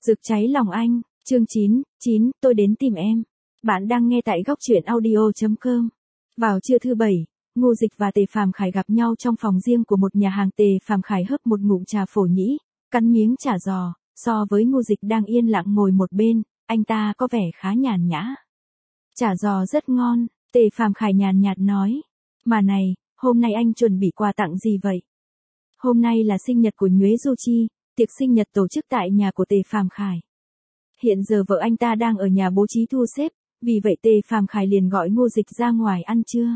Rực cháy lòng anh, chương 9, tôi đến tìm em. Bạn đang nghe tại góc truyện audio.com. Vào trưa thứ Bảy, Ngô Dịch và Tề Phàm Khải gặp nhau trong phòng riêng của một nhà hàng. Tề Phàm Khải hớp một ngụm trà phổ nhĩ, cắn miếng chả giò, so với Ngô Dịch đang yên lặng ngồi một bên, anh ta có vẻ khá nhàn nhã. Chả giò rất ngon, Tề Phàm Khải nhàn nhạt nói. Mà này, hôm nay anh chuẩn bị quà tặng gì vậy? Hôm nay là sinh nhật của Nhuế Du Chi, tiệc sinh nhật tổ chức tại nhà của Tề Phàm Khải. Hiện giờ vợ anh ta đang ở nhà bố trí thu xếp, vì vậy Tề Phàm Khải liền gọi Ngô Dịch ra ngoài ăn trưa.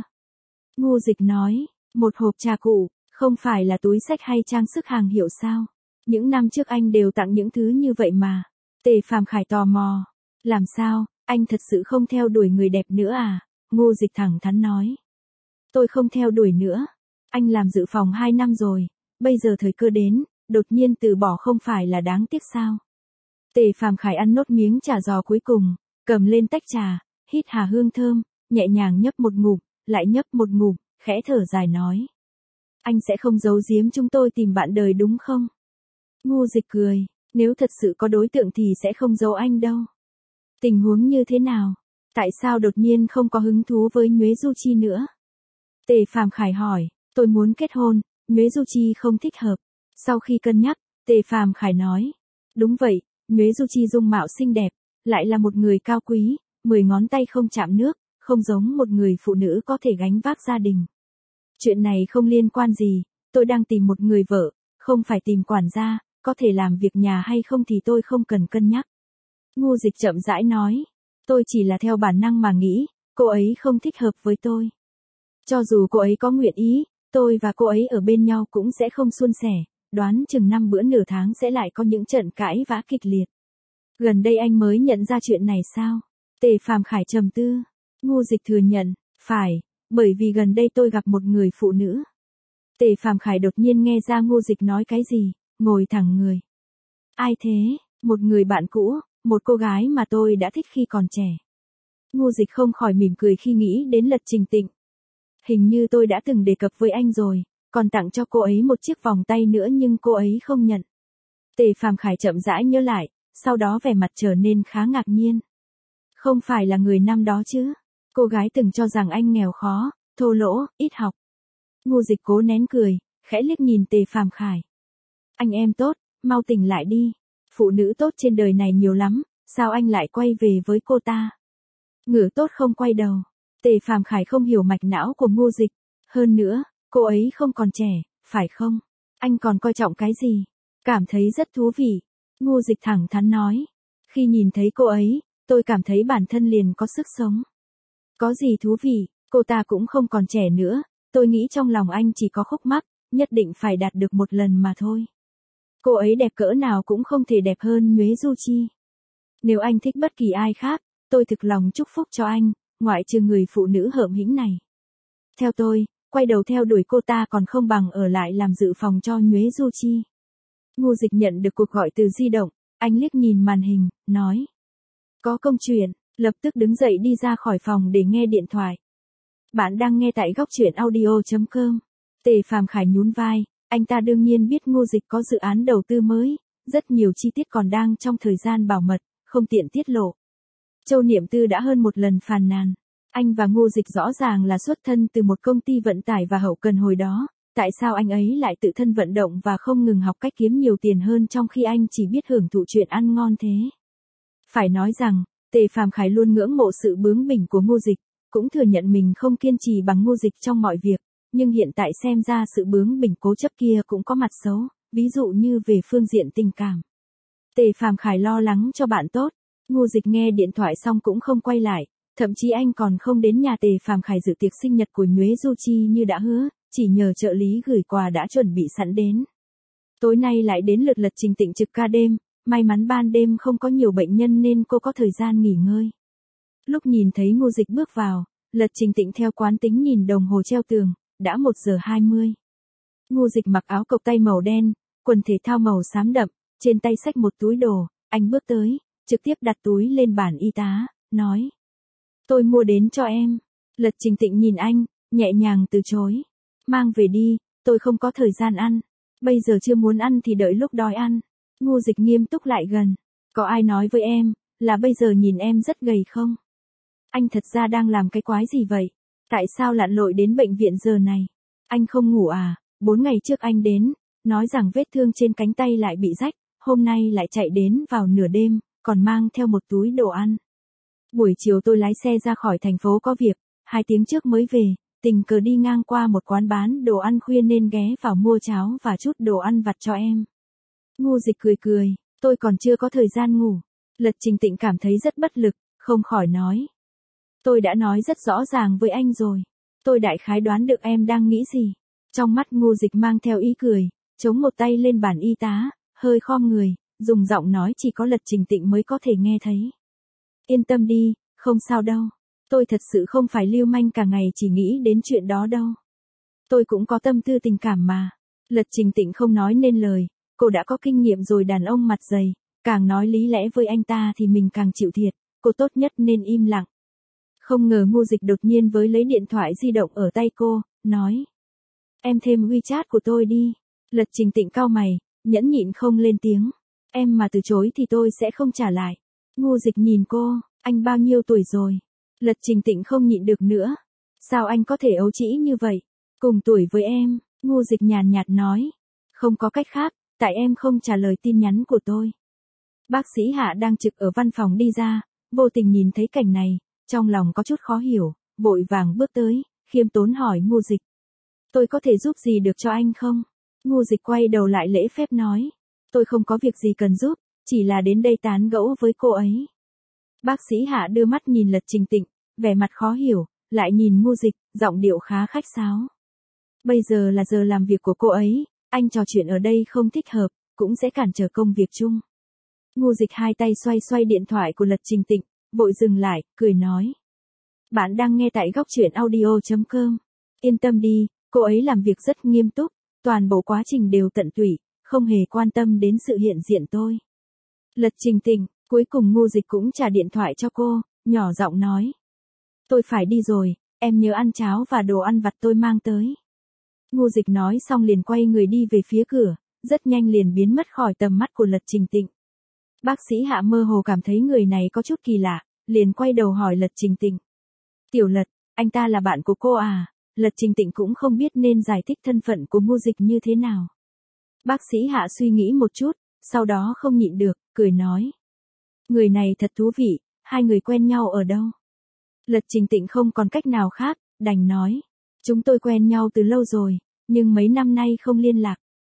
Ngô Dịch nói, một hộp trà cụ, không phải là túi xách hay trang sức hàng hiệu sao? Những năm trước anh đều tặng những thứ như vậy mà. Tề Phàm Khải tò mò, làm sao, anh thật sự không theo đuổi người đẹp nữa à? Ngô Dịch thẳng thắn nói. Tôi không theo đuổi nữa. Anh làm dự phòng 2 năm rồi, bây giờ thời cơ đến, đột nhiên từ bỏ không phải là đáng tiếc sao? Tề Phàm Khải ăn nốt miếng trà giò cuối cùng, cầm lên tách trà, hít hà hương thơm, nhẹ nhàng nhấp một ngụm, lại nhấp một ngụm, khẽ thở dài nói. Anh sẽ không giấu giếm chúng tôi tìm bạn đời đúng không? Ngô Dịch cười, nếu thật sự có đối tượng thì sẽ không giấu anh đâu. Tình huống như thế nào? Tại sao đột nhiên không có hứng thú với Nhuế Du Chi nữa? Tề Phàm Khải hỏi, tôi muốn kết hôn, Nhuế Du Chi không thích hợp. Sau khi cân nhắc, Tề Phàm Khải nói, đúng vậy, Nhuế Du Chi dung mạo xinh đẹp, lại là một người cao quý, 10 ngón tay không chạm nước, không giống một người phụ nữ có thể gánh vác gia đình. Chuyện này không liên quan gì, tôi đang tìm một người vợ, không phải tìm quản gia, có thể làm việc nhà hay không thì tôi không cần cân nhắc. Ngô Dịch chậm rãi nói, tôi chỉ là theo bản năng mà nghĩ, cô ấy không thích hợp với tôi. Cho dù cô ấy có nguyện ý, tôi và cô ấy ở bên nhau cũng sẽ không suôn sẻ, đoán chừng 5 bữa nửa tháng sẽ lại có những trận cãi vã kịch liệt. Gần đây anh mới nhận ra chuyện này sao? Tề Phàm Khải trầm tư. Ngô Dịch thừa nhận, phải, bởi vì gần đây tôi gặp một người phụ nữ. Tề Phàm Khải đột nhiên nghe ra Ngô Dịch nói cái gì, ngồi thẳng người. Ai thế? Một người bạn cũ, một cô gái mà tôi đã thích khi còn trẻ. Ngô Dịch không khỏi mỉm cười khi nghĩ đến Lật Trình Tịnh. Hình như tôi đã từng đề cập với anh rồi, còn tặng cho cô ấy một chiếc vòng tay nữa nhưng cô ấy không nhận. Tề Phàm Khải chậm rãi nhớ lại, sau đó vẻ mặt trở nên khá ngạc nhiên. Không phải là người năm đó chứ? Cô gái từng cho rằng anh nghèo khó, thô lỗ, ít học. Ngô Dịch cố nén cười, khẽ liếc nhìn Tề Phàm Khải. Anh em tốt, mau tỉnh lại đi. Phụ nữ tốt trên đời này nhiều lắm, sao anh lại quay về với cô ta? Ngựa tốt không quay đầu. Tề Phàm Khải không hiểu mạch não của Ngô Dịch. Hơn nữa, cô ấy không còn trẻ, phải không? Anh còn coi trọng cái gì? Cảm thấy rất thú vị. Ngô Dịch thẳng thắn nói. Khi nhìn thấy cô ấy, tôi cảm thấy bản thân liền có sức sống. Có gì thú vị, cô ta cũng không còn trẻ nữa. Tôi nghĩ trong lòng anh chỉ có khúc mắc, nhất định phải đạt được một lần mà thôi. Cô ấy đẹp cỡ nào cũng không thể đẹp hơn Nhuế Du Chi. Nếu anh thích bất kỳ ai khác, tôi thực lòng chúc phúc cho anh, ngoại trừ người phụ nữ hợm hĩnh này. Theo tôi, quay đầu theo đuổi cô ta còn không bằng ở lại làm dự phòng cho Nhuế Du Chi. Ngô Dịch nhận được cuộc gọi từ di động, anh liếc nhìn màn hình, nói. Có công chuyện, lập tức đứng dậy đi ra khỏi phòng để nghe điện thoại. Bạn đang nghe tại góc truyện audio.com. Tề Phàm Khải nhún vai, anh ta đương nhiên biết Ngô Dịch có dự án đầu tư mới, rất nhiều chi tiết còn đang trong thời gian bảo mật, không tiện tiết lộ. Châu Niệm Tư đã hơn một lần phàn nàn. Anh và Ngô Dịch rõ ràng là xuất thân từ một công ty vận tải và hậu cần hồi đó, tại sao anh ấy lại tự thân vận động và không ngừng học cách kiếm nhiều tiền hơn trong khi anh chỉ biết hưởng thụ chuyện ăn ngon thế? Phải nói rằng, Tề Phàm Khải luôn ngưỡng mộ sự bướng bỉnh của Ngô Dịch, cũng thừa nhận mình không kiên trì bằng Ngô Dịch trong mọi việc, nhưng hiện tại xem ra sự bướng bỉnh cố chấp kia cũng có mặt xấu, ví dụ như về phương diện tình cảm. Tề Phàm Khải lo lắng cho bạn tốt. Ngô Dịch nghe điện thoại xong cũng không quay lại, thậm chí anh còn không đến nhà Tề Phàm Khải dự tiệc sinh nhật của Nhuế Du Chi như đã hứa, chỉ nhờ trợ lý gửi quà đã chuẩn bị sẵn đến. Tối nay lại đến lượt Lật Trình Tịnh trực ca đêm, may mắn ban đêm không có nhiều bệnh nhân nên cô có thời gian nghỉ ngơi. Lúc nhìn thấy Ngô Dịch bước vào, Lật Trình Tịnh theo quán tính nhìn đồng hồ treo tường, đã 1:20. Ngô Dịch mặc áo cộc tay màu đen, quần thể thao màu xám đậm, trên tay xách một túi đồ, anh bước tới, trực tiếp đặt túi lên bàn y tá, nói. Tôi mua đến cho em. Lật Trình Tịnh nhìn anh, nhẹ nhàng từ chối. Mang về đi, tôi không có thời gian ăn. Bây giờ chưa muốn ăn thì đợi lúc đói ăn. Ngô Dịch nghiêm túc lại gần. Có ai nói với em, là bây giờ nhìn em rất gầy không? Anh thật ra đang làm cái quái gì vậy? Tại sao lặn lội đến bệnh viện giờ này? Anh không ngủ à? 4 ngày trước anh đến, nói rằng vết thương trên cánh tay lại bị rách, hôm nay lại chạy đến vào nửa đêm, còn mang theo một túi đồ ăn. Buổi chiều tôi lái xe ra khỏi thành phố có việc, 2 tiếng trước mới về, tình cờ đi ngang qua một quán bán đồ ăn khuya nên ghé vào mua cháo và chút đồ ăn vặt cho em. Ngô Dịch cười cười, tôi còn chưa có thời gian ngủ. Lật Trình Tịnh cảm thấy rất bất lực, không khỏi nói. Tôi đã nói rất rõ ràng với anh rồi. Tôi đại khái đoán được em đang nghĩ gì. Trong mắt Ngô Dịch mang theo ý cười, chống một tay lên bàn y tá, hơi khom người, dùng giọng nói chỉ có Lật Trình Tịnh mới có thể nghe thấy. Yên tâm đi, không sao đâu. Tôi thật sự không phải lưu manh cả ngày chỉ nghĩ đến chuyện đó đâu. Tôi cũng có tâm tư tình cảm mà. Lật Trình Tịnh không nói nên lời, cô đã có kinh nghiệm rồi, đàn ông mặt dày, càng nói lý lẽ với anh ta thì mình càng chịu thiệt, cô tốt nhất nên im lặng. Không ngờ Ngô Dịch đột nhiên với lấy điện thoại di động ở tay cô, nói. Em thêm WeChat của tôi đi. Lật Trình Tịnh cau mày, nhẫn nhịn không lên tiếng. Em mà từ chối thì tôi sẽ không trả lại. Ngô Dịch nhìn cô, anh bao nhiêu tuổi rồi? Lật Trình Tịnh không nhịn được nữa. Sao anh có thể ấu trĩ như vậy? Cùng tuổi với em, Ngô Dịch nhàn nhạt nói. Không có cách khác, tại em không trả lời tin nhắn của tôi. Bác sĩ Hạ đang trực ở văn phòng đi ra, vô tình nhìn thấy cảnh này, trong lòng có chút khó hiểu, vội vàng bước tới, khiêm tốn hỏi Ngô Dịch. Tôi có thể giúp gì được cho anh không? Ngô Dịch quay đầu lại lễ phép nói. Tôi không có việc gì cần giúp, chỉ là đến đây tán gẫu với cô ấy. Bác sĩ Hạ đưa mắt nhìn Lật Trình Tịnh, vẻ mặt khó hiểu, lại nhìn Ngô Dịch, giọng điệu khá khách sáo. Bây giờ là giờ làm việc của cô ấy, anh trò chuyện ở đây không thích hợp, cũng sẽ cản trở công việc chung. Ngô Dịch hai tay xoay xoay điện thoại của Lật Trình Tịnh, vội dừng lại, cười nói. Bạn đang nghe tại góc truyện audio.com. Yên tâm đi, cô ấy làm việc rất nghiêm túc, toàn bộ quá trình đều tận tụy, không hề quan tâm đến sự hiện diện tôi. Lật Trình Tịnh, cuối cùng Ngô Dịch cũng trả điện thoại cho cô, nhỏ giọng nói. Tôi phải đi rồi, em nhớ ăn cháo và đồ ăn vặt tôi mang tới. Ngô Dịch nói xong liền quay người đi về phía cửa, rất nhanh liền biến mất khỏi tầm mắt của Lật Trình Tịnh. Bác sĩ Hạ mơ hồ cảm thấy người này có chút kỳ lạ, liền quay đầu hỏi Lật Trình Tịnh. Tiểu Lật, anh ta là bạn của cô à? Lật Trình Tịnh cũng không biết nên giải thích thân phận của Ngô Dịch như thế nào. Bác sĩ Hạ suy nghĩ một chút, sau đó không nhịn được, cười nói. Người này thật thú vị, hai người quen nhau ở đâu? Lật Trình Tịnh không còn cách nào khác, đành nói. Chúng tôi quen nhau từ lâu rồi, nhưng mấy năm nay không liên lạc.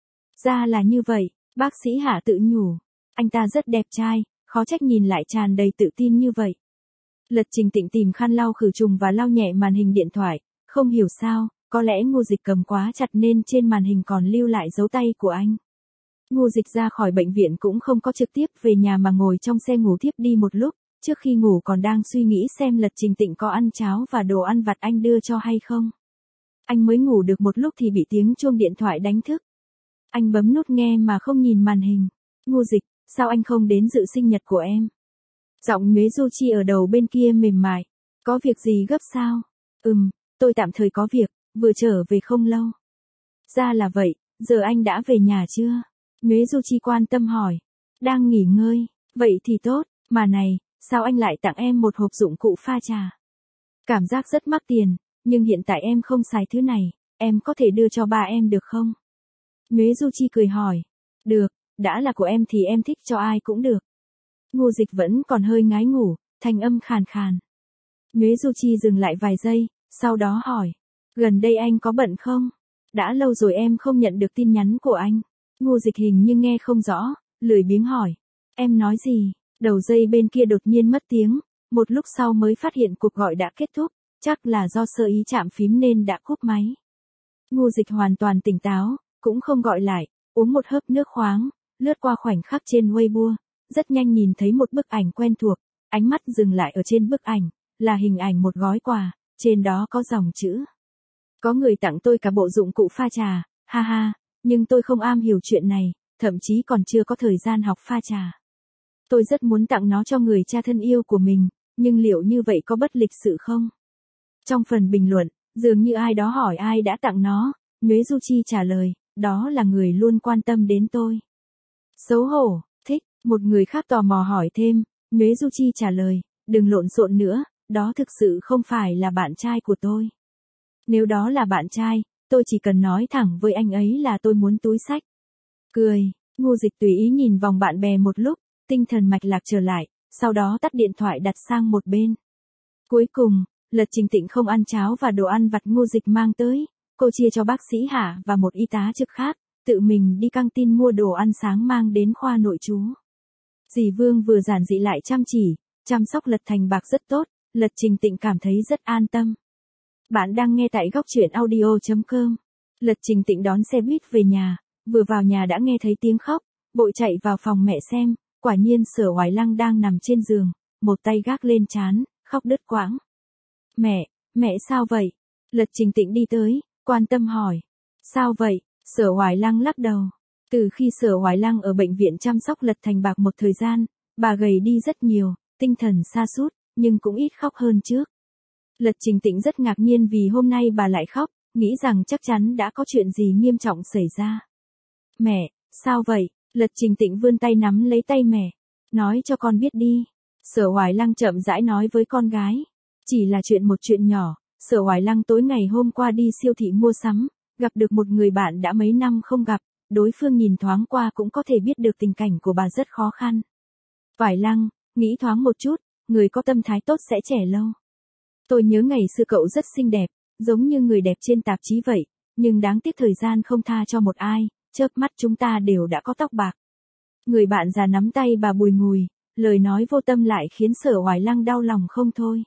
Ra là như vậy, bác sĩ Hạ tự nhủ. Anh ta rất đẹp trai, khó trách nhìn lại tràn đầy tự tin như vậy. Lật Trình Tịnh tìm khăn lau khử trùng và lau nhẹ màn hình điện thoại, không hiểu sao, có lẽ Ngô Dịch cầm quá chặt nên trên màn hình còn lưu lại dấu tay của anh. Ngô Dịch ra khỏi bệnh viện cũng không có trực tiếp về nhà mà ngồi trong xe ngủ thiếp đi một lúc, trước khi ngủ còn đang suy nghĩ xem Lật Trình Tịnh có ăn cháo và đồ ăn vặt anh đưa cho hay không. Anh mới ngủ được một lúc thì bị tiếng chuông điện thoại đánh thức. Anh bấm nút nghe mà không nhìn màn hình. Ngô Dịch, sao anh không đến dự sinh nhật của em? Giọng Nhuế Du Chi ở đầu bên kia mềm mại. Có việc gì gấp sao? Tôi tạm thời có việc, vừa trở về không lâu. Ra là vậy, giờ anh đã về nhà chưa? Nhuế Du Chi quan tâm hỏi. Đang nghỉ ngơi, vậy thì tốt, mà này, sao anh lại tặng em một hộp dụng cụ pha trà? Cảm giác rất mắc tiền, nhưng hiện tại em không xài thứ này, em có thể đưa cho ba em được không? Nhuế Du Chi cười hỏi. Được, đã là của em thì em thích cho ai cũng được. Ngô Dịch vẫn còn hơi ngái ngủ, thanh âm khàn khàn. Nhuế Du Chi dừng lại vài giây, sau đó hỏi. Gần đây anh có bận không? Đã lâu rồi em không nhận được tin nhắn của anh. Ngô Dịch hình như nghe không rõ, lười biếng hỏi. Em nói gì? Đầu dây bên kia đột nhiên mất tiếng, một lúc sau mới phát hiện cuộc gọi đã kết thúc, chắc là do sơ ý chạm phím nên đã cúp máy. Ngô Dịch hoàn toàn tỉnh táo, cũng không gọi lại, uống một hớp nước khoáng, lướt qua khoảnh khắc trên Weibo, rất nhanh nhìn thấy một bức ảnh quen thuộc, ánh mắt dừng lại ở trên bức ảnh, là hình ảnh một gói quà, trên đó có dòng chữ. Có người tặng tôi cả bộ dụng cụ pha trà, ha ha, nhưng tôi không am hiểu chuyện này, thậm chí còn chưa có thời gian học pha trà. Tôi rất muốn tặng nó cho người cha thân yêu của mình, nhưng liệu như vậy có bất lịch sự không? Trong phần bình luận, dường như ai đó hỏi ai đã tặng nó, Nhuế Du Chi trả lời, đó là người luôn quan tâm đến tôi. Xấu hổ, thích, Một người khác tò mò hỏi thêm, Nhuế Du Chi trả lời, đừng lộn xộn nữa, đó thực sự không phải là bạn trai của tôi. Nếu đó là bạn trai, tôi chỉ cần nói thẳng với anh ấy là tôi muốn túi xách. Cười, Ngô Dịch tùy ý nhìn vòng bạn bè một lúc, tinh thần mạch lạc trở lại, sau đó tắt điện thoại đặt sang một bên. Cuối cùng, Lật Trình Tịnh không ăn cháo và đồ ăn vặt Ngô Dịch mang tới, cô chia cho bác sĩ Hạ và một y tá trực khác, tự mình đi căng tin mua đồ ăn sáng mang đến khoa nội trú. Dì Vương vừa giản dị lại chăm chỉ, chăm sóc Lật Thành Bạc rất tốt, Lật Trình Tịnh cảm thấy rất an tâm. Bạn đang nghe tại góc truyện audio.com. Lật Trình Tịnh đón xe buýt về nhà, vừa vào nhà đã nghe thấy tiếng khóc, vội chạy vào phòng mẹ xem, quả nhiên Sở Hoài Lăng đang nằm trên giường, một tay gác lên trán, khóc đứt quãng. Mẹ sao vậy? Lật Trình Tịnh đi tới, quan tâm hỏi. Sao vậy? Sở Hoài Lăng lắc đầu. Từ khi Sở Hoài Lăng ở bệnh viện chăm sóc Lật Thành Bạc một thời gian, bà gầy đi rất nhiều, tinh thần sa sút, nhưng cũng ít khóc hơn trước. Lật Trình Tịnh rất ngạc nhiên vì hôm nay bà lại khóc, nghĩ rằng chắc chắn đã có chuyện gì nghiêm trọng xảy ra. Mẹ, sao vậy? Lật Trình Tịnh vươn tay nắm lấy tay mẹ. Nói cho con biết đi. Sở Hoài Lăng chậm rãi nói với con gái. Chỉ là một chuyện nhỏ, Sở Hoài Lăng tối ngày hôm qua đi siêu thị mua sắm, gặp được một người bạn đã mấy năm không gặp, đối phương nhìn thoáng qua cũng có thể biết được tình cảnh của bà rất khó khăn. Hoài Lăng, nghĩ thoáng một chút, người có tâm thái tốt sẽ trẻ lâu. Tôi nhớ ngày xưa cậu rất xinh đẹp, giống như người đẹp trên tạp chí vậy, nhưng đáng tiếc thời gian không tha cho một ai, chớp mắt chúng ta đều đã có tóc bạc. Người bạn già nắm tay bà bùi ngùi, lời nói vô tâm lại khiến Sở Hoài Lăng đau lòng không thôi.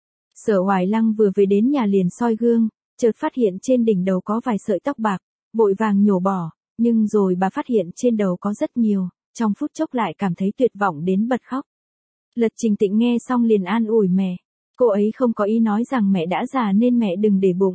Sở Hoài Lăng vừa về đến nhà liền soi gương, chợt phát hiện trên đỉnh đầu có vài sợi tóc bạc, vội vàng nhổ bỏ, nhưng rồi bà phát hiện trên đầu có rất nhiều, trong phút chốc lại cảm thấy tuyệt vọng đến bật khóc. Lật Trình Tịnh nghe xong liền an ủi mẹ, cô ấy không có ý nói rằng mẹ đã già nên mẹ đừng để bụng.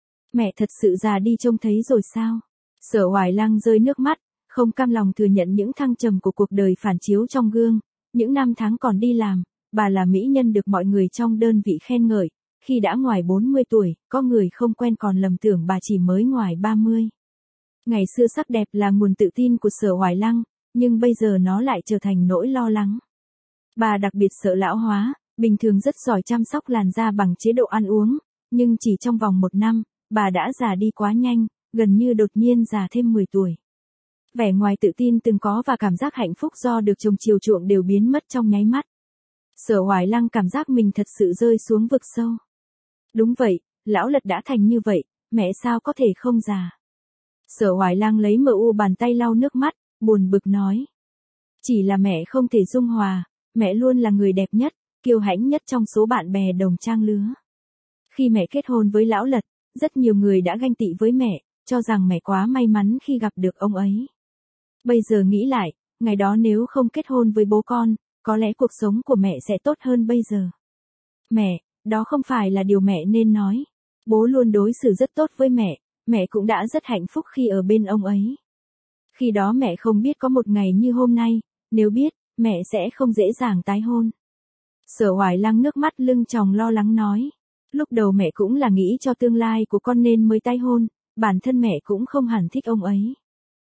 Mẹ thật sự già đi trông thấy rồi sao? Sở Hoài Lăng rơi nước mắt, không cam lòng thừa nhận những thăng trầm của cuộc đời phản chiếu trong gương, những năm tháng còn đi làm. Bà là mỹ nhân được mọi người trong đơn vị khen ngợi, khi đã ngoài 40 tuổi, có người không quen còn lầm tưởng bà chỉ mới ngoài 30. Ngày xưa sắc đẹp là nguồn tự tin của Sở Hoài Lăng, nhưng bây giờ nó lại trở thành nỗi lo lắng. Bà đặc biệt sợ lão hóa, bình thường rất giỏi chăm sóc làn da bằng chế độ ăn uống, nhưng chỉ trong vòng 1 năm, bà đã già đi quá nhanh, gần như đột nhiên già thêm 10 tuổi. Vẻ ngoài tự tin từng có và cảm giác hạnh phúc do được chồng chiều chuộng đều biến mất trong nháy mắt. Sở Hoài Lăng cảm giác mình thật sự rơi xuống vực sâu. Đúng vậy, lão Lật đã thành như vậy, mẹ sao có thể không già. Sở Hoài Lăng lấy bàn tay lau nước mắt, buồn bực nói. Chỉ là mẹ không thể dung hòa, mẹ luôn là người đẹp nhất, kiêu hãnh nhất trong số bạn bè đồng trang lứa. Khi mẹ kết hôn với lão Lật, rất nhiều người đã ganh tị với mẹ, cho rằng mẹ quá may mắn khi gặp được ông ấy. Bây giờ nghĩ lại, ngày đó nếu không kết hôn với bố con, có lẽ cuộc sống của mẹ sẽ tốt hơn bây giờ. Mẹ, đó không phải là điều mẹ nên nói. Bố luôn đối xử rất tốt với mẹ cũng đã rất hạnh phúc khi ở bên ông ấy. Khi đó mẹ không biết có một ngày như hôm nay, nếu biết, mẹ sẽ không dễ dàng tái hôn. Sở Hoài Lăng nước mắt lưng tròng lo lắng nói. Lúc đầu mẹ cũng là nghĩ cho tương lai của con nên mới tái hôn, bản thân mẹ cũng không hẳn thích ông ấy.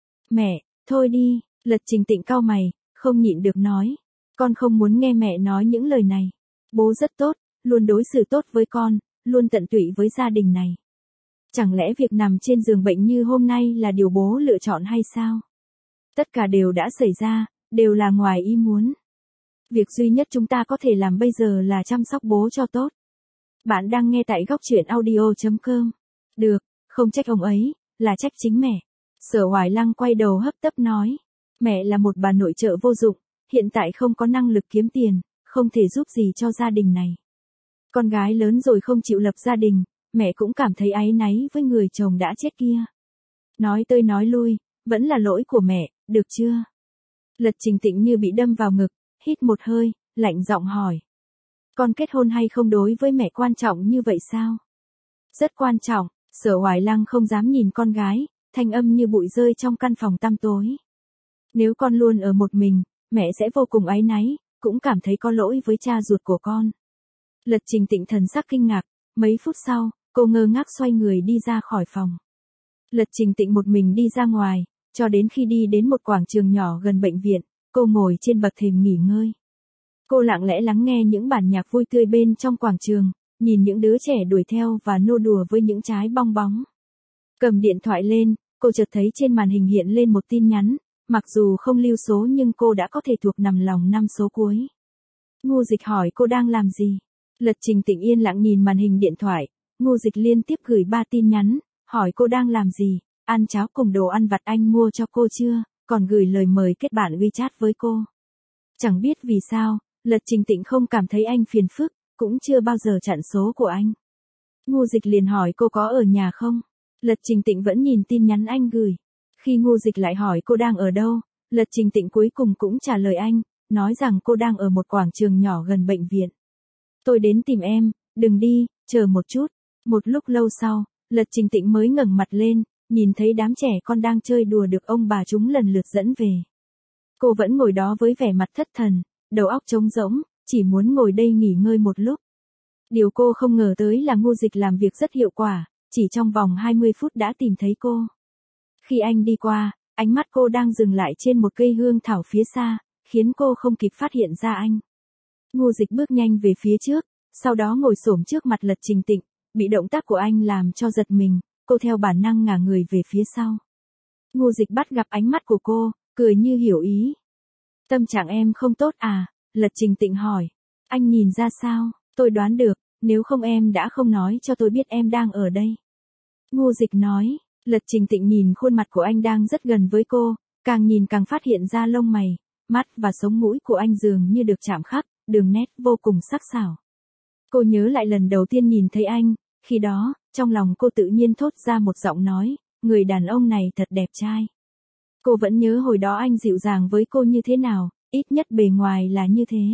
Mẹ, thôi đi, Lật Trình Tịnh cau mày, không nhịn được nói. Con không muốn nghe mẹ nói những lời này. Bố rất tốt, luôn đối xử tốt với con, luôn tận tụy với gia đình này. Chẳng lẽ việc nằm trên giường bệnh như hôm nay là điều bố lựa chọn hay sao? Tất cả đều đã xảy ra, đều là ngoài ý muốn. Việc duy nhất chúng ta có thể làm bây giờ là chăm sóc bố cho tốt. Bạn đang nghe tại góc truyện audio.com. Được, không trách ông ấy, là trách chính mẹ. Sở Hoài Lăng quay đầu hấp tấp nói. Mẹ là một bà nội trợ vô dụng, hiện tại không có năng lực kiếm tiền, không thể giúp gì cho gia đình này. Con gái lớn rồi không chịu lập gia đình, mẹ cũng cảm thấy áy náy với người chồng đã chết kia. Nói tới nói lui, vẫn là lỗi của mẹ, được chưa? Lật Trình Tịnh như bị đâm vào ngực, hít một hơi, lạnh giọng hỏi. Con kết hôn hay không đối với mẹ quan trọng như vậy sao? Rất quan trọng, Sở Hoài Lăng không dám nhìn con gái, thanh âm như bụi rơi trong căn phòng tăm tối. Nếu con luôn ở một mình, mẹ sẽ vô cùng áy náy, cũng cảm thấy có lỗi với cha ruột của con. Lật Trình Tịnh thần sắc kinh ngạc, mấy phút sau, cô ngơ ngác xoay người đi ra khỏi phòng. Lật Trình Tịnh một mình đi ra ngoài, cho đến khi đi đến một quảng trường nhỏ gần bệnh viện, cô ngồi trên bậc thềm nghỉ ngơi. Cô lặng lẽ lắng nghe những bản nhạc vui tươi bên trong quảng trường, nhìn những đứa trẻ đuổi theo và nô đùa với những trái bong bóng. Cầm điện thoại lên, cô chợt thấy trên màn hình hiện lên một tin nhắn, mặc dù không lưu số nhưng cô đã có thể thuộc nằm lòng 5 số cuối. Ngô Dịch hỏi cô đang làm gì. Lật Trình Tịnh yên lặng nhìn màn hình điện thoại, Ngô Dịch liên tiếp gửi 3 tin nhắn, hỏi cô đang làm gì, ăn cháo cùng đồ ăn vặt anh mua cho cô chưa, còn gửi lời mời kết bạn WeChat với cô. Chẳng biết vì sao, Lật Trình Tịnh không cảm thấy anh phiền phức, cũng chưa bao giờ chặn số của anh. Ngô Dịch liền hỏi cô có ở nhà không. Lật Trình Tịnh vẫn nhìn tin nhắn anh gửi. Khi Ngô Dịch lại hỏi cô đang ở đâu, Lật Trình Tịnh cuối cùng cũng trả lời anh, nói rằng cô đang ở một quảng trường nhỏ gần bệnh viện. Tôi đến tìm em, đừng đi, chờ một chút. Một lúc lâu sau, Lật Trình Tịnh mới ngẩng mặt lên, nhìn thấy đám trẻ con đang chơi đùa được ông bà chúng lần lượt dẫn về. Cô vẫn ngồi đó với vẻ mặt thất thần, đầu óc trống rỗng, chỉ muốn ngồi đây nghỉ ngơi một lúc. Điều cô không ngờ tới là Ngô Dịch làm việc rất hiệu quả, chỉ trong vòng 20 phút đã tìm thấy cô. Khi anh đi qua, ánh mắt cô đang dừng lại trên một cây hương thảo phía xa, khiến cô không kịp phát hiện ra anh. Ngô Dịch bước nhanh về phía trước, sau đó ngồi xổm trước mặt Lật Trình Tịnh, bị động tác của anh làm cho giật mình, cô theo bản năng ngả người về phía sau. Ngô Dịch bắt gặp ánh mắt của cô, cười như hiểu ý. Tâm trạng em không tốt à? Lật Trình Tịnh hỏi. Anh nhìn ra sao? Tôi đoán được, nếu không em đã không nói cho tôi biết em đang ở đây. Ngô Dịch nói. Lật Trình Tịnh nhìn khuôn mặt của anh đang rất gần với cô, càng nhìn càng phát hiện ra lông mày, mắt và sống mũi của anh dường như được chạm khắc, đường nét vô cùng sắc sảo. Cô nhớ lại lần đầu tiên nhìn thấy anh, khi đó, trong lòng cô tự nhiên thốt ra một giọng nói, người đàn ông này thật đẹp trai. Cô vẫn nhớ hồi đó anh dịu dàng với cô như thế nào, ít nhất bề ngoài là như thế.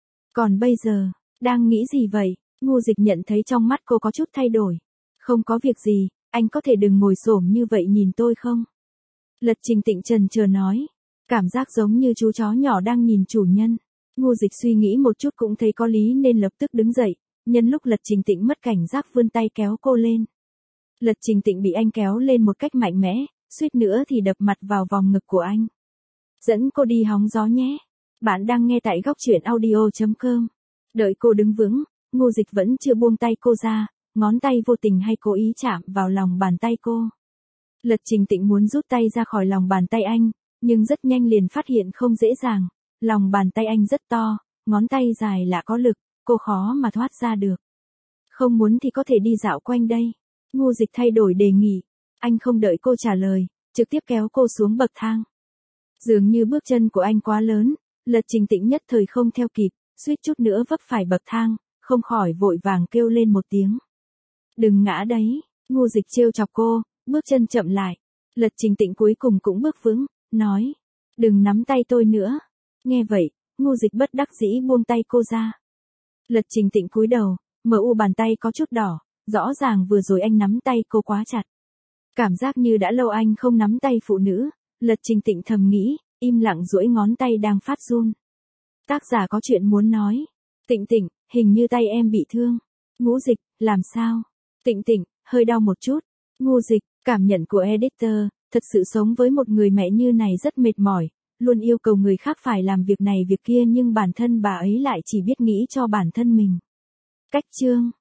Còn bây giờ, đang nghĩ gì vậy? Ngô Dịch nhận thấy trong mắt cô có chút thay đổi. Không có việc gì, anh có thể đừng ngồi xổm như vậy nhìn tôi không? Lật Trình Tịnh chần chờ nói, cảm giác giống như chú chó nhỏ đang nhìn chủ nhân. Ngô Dịch suy nghĩ một chút cũng thấy có lý nên lập tức đứng dậy, nhân lúc Lật Trình Tịnh mất cảnh giác vươn tay kéo cô lên. Lật Trình Tịnh bị anh kéo lên một cách mạnh mẽ, suýt nữa thì đập mặt vào vòng ngực của anh. Dẫn cô đi hóng gió nhé. Bạn đang nghe tại góc truyện audio.com. Đợi cô đứng vững, Ngô Dịch vẫn chưa buông tay cô ra, ngón tay vô tình hay cố ý chạm vào lòng bàn tay cô. Lật Trình Tịnh muốn rút tay ra khỏi lòng bàn tay anh, nhưng rất nhanh liền phát hiện không dễ dàng. Lòng bàn tay anh rất to, ngón tay dài lạ có lực, cô khó mà thoát ra được. Không muốn thì có thể đi dạo quanh đây. Ngô Dịch thay đổi đề nghị. Anh không đợi cô trả lời, trực tiếp kéo cô xuống bậc thang. Dường như bước chân của anh quá lớn, Lật Trình Tịnh nhất thời không theo kịp, suýt chút nữa vấp phải bậc thang, không khỏi vội vàng kêu lên một tiếng. Đừng ngã đấy, Ngô Dịch trêu chọc cô, bước chân chậm lại. Lật Trình Tịnh cuối cùng cũng bước vững, nói. Đừng nắm tay tôi nữa. Nghe vậy, Ngô Dịch bất đắc dĩ buông tay cô ra. Lật Trình Tịnh cúi đầu, bàn tay có chút đỏ, rõ ràng vừa rồi anh nắm tay cô quá chặt. Cảm giác như đã lâu anh không nắm tay phụ nữ, Lật Trình Tịnh thầm nghĩ, im lặng duỗi ngón tay đang phát run. Tác giả có chuyện muốn nói. Tịnh Tịnh, hình như tay em bị thương. Ngô Dịch, làm sao? Tịnh Tịnh, hơi đau một chút. Ngô Dịch, cảm nhận của editor, thật sự sống với một người mẹ như này rất mệt mỏi, luôn yêu cầu người khác phải làm việc này việc kia nhưng bản thân bà ấy lại chỉ biết nghĩ cho bản thân mình. Cách chương